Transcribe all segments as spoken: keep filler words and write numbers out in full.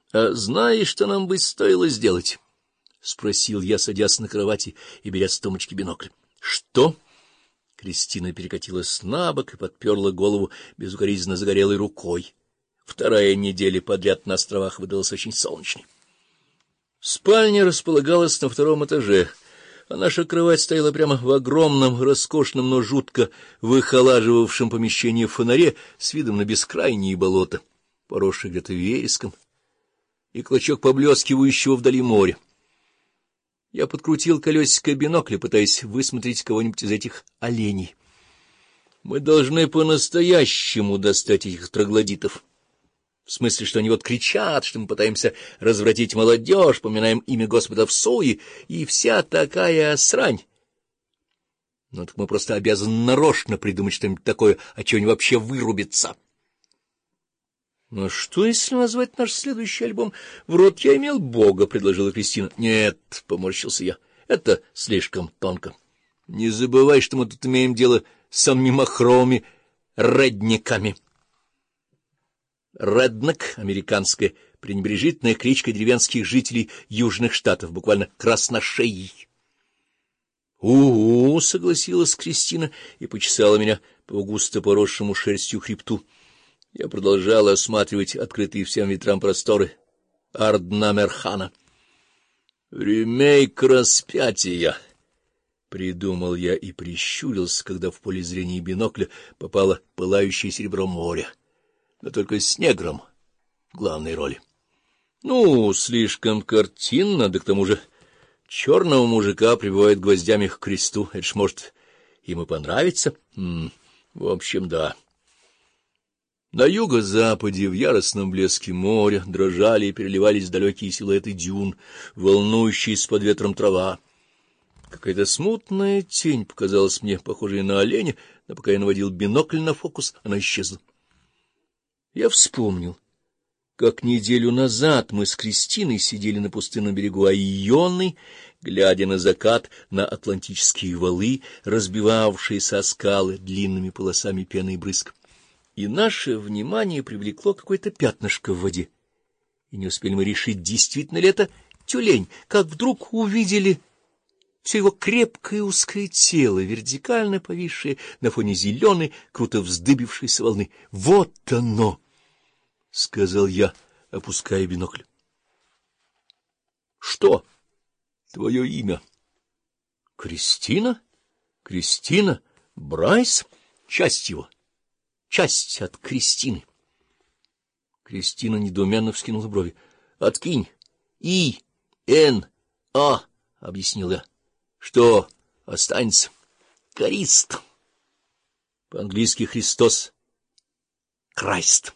— А знаешь, что нам бы стоило сделать? — спросил я, садясь на кровати и беря с тумбочки бинокль. — Что? Кристина перекатилась набок и подперла голову безукоризненно загорелой рукой. Вторая неделя подряд на островах выдалась очень солнечной. Спальня располагалась на втором этаже, а наша кровать стояла прямо в огромном, роскошном, но жутко выхолаживавшем помещении фонаре с видом на бескрайние болота, поросшие где-то вереском, и клочок поблескивающего вдали моря. Я подкрутил колесико бинокля, пытаясь высмотреть кого-нибудь из этих оленей. Мы должны по-настоящему достать этих троглодитов. В смысле, что они вот кричат, что мы пытаемся развратить молодежь, поминаем имя Господа в суе, и вся такая срань. Ну так мы просто обязаны нарочно придумать что-нибудь такое, от чего они вообще вырубятся. — Ну что, если назвать наш следующий альбом «В рот я имел Бога», — предложила Кристина. — Нет, — поморщился я, — это слишком тонко. Не забывай, что мы тут имеем дело с самыми махровыми редниками. Реднек — американская пренебрежительная кличка деревенских жителей южных штатов, буквально красношеей. У-у, — согласилась Кристина и почесала меня по густо поросшему шерстью хребту. Я продолжал осматривать открытые всем ветрам просторы Арднамерхана. «Ремейк распятия», — придумал я и прищурился, когда в поле зрения бинокля попало пылающее серебро моря, но только с негром в главной роли. Ну, слишком картинно, да к тому же черного мужика прибивают гвоздями к кресту. Это ж, может, им и понравится? М -м, в общем, да. На юго-западе в яростном блеске моря дрожали и переливались далекие силуэты дюн, волнующиеся под ветром трава. Какая-то смутная тень показалась мне, похожей на оленя, но пока я наводил бинокль на фокус, она исчезла. Я вспомнил, как неделю назад мы с Кристиной сидели на пустынном берегу Айоны, глядя на закат, на атлантические валы, разбивавшиеся о скалы длинными полосами пены и брызг. И наше внимание привлекло какое-то пятнышко в воде. И не успели мы решить, действительно ли это тюлень, как вдруг увидели все его крепкое узкое тело, вертикально повисшее на фоне зеленой, круто вздыбившейся волны. — Вот оно! — сказал я, опуская бинокль. — Что? — Твое имя. — Кристина? Кристина? Брайс? Часть его. Часть от Кристины. Кристина недоуменно вскинула брови. — Откинь. И, Н, А, — объяснил я. — Что останется? — Корист. По-английски Христос. Крайст.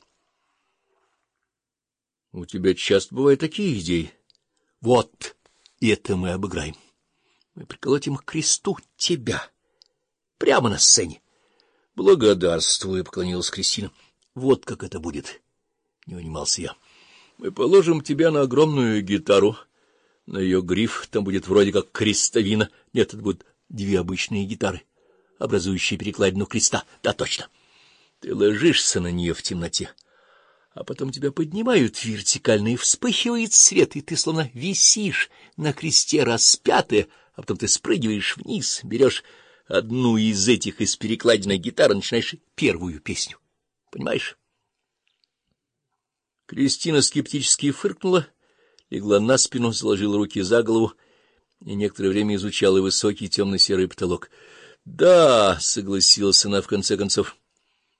— У тебя часто бывают такие идеи. Вот это мы обыграем. Мы приколотим к кресту тебя. Прямо на сцене. — Благодарствую, — поклонилась Кристина. — Вот как это будет, — не унимался я. — Мы положим тебя на огромную гитару, на ее гриф, там будет вроде как крестовина. Нет, это будут две обычные гитары, образующие перекладину креста. Да, точно. Ты ложишься на нее в темноте, а потом тебя поднимают вертикально, и вспыхивает свет, и ты словно висишь на кресте распятая, а потом ты спрыгиваешь вниз, берешь одну из этих из перекладиной гитары, начинаешь первую песню. Понимаешь? Кристина скептически фыркнула, легла на спину, заложила руки за голову и некоторое время изучала высокий темно-серый потолок. — Да, — согласилась она в конце концов,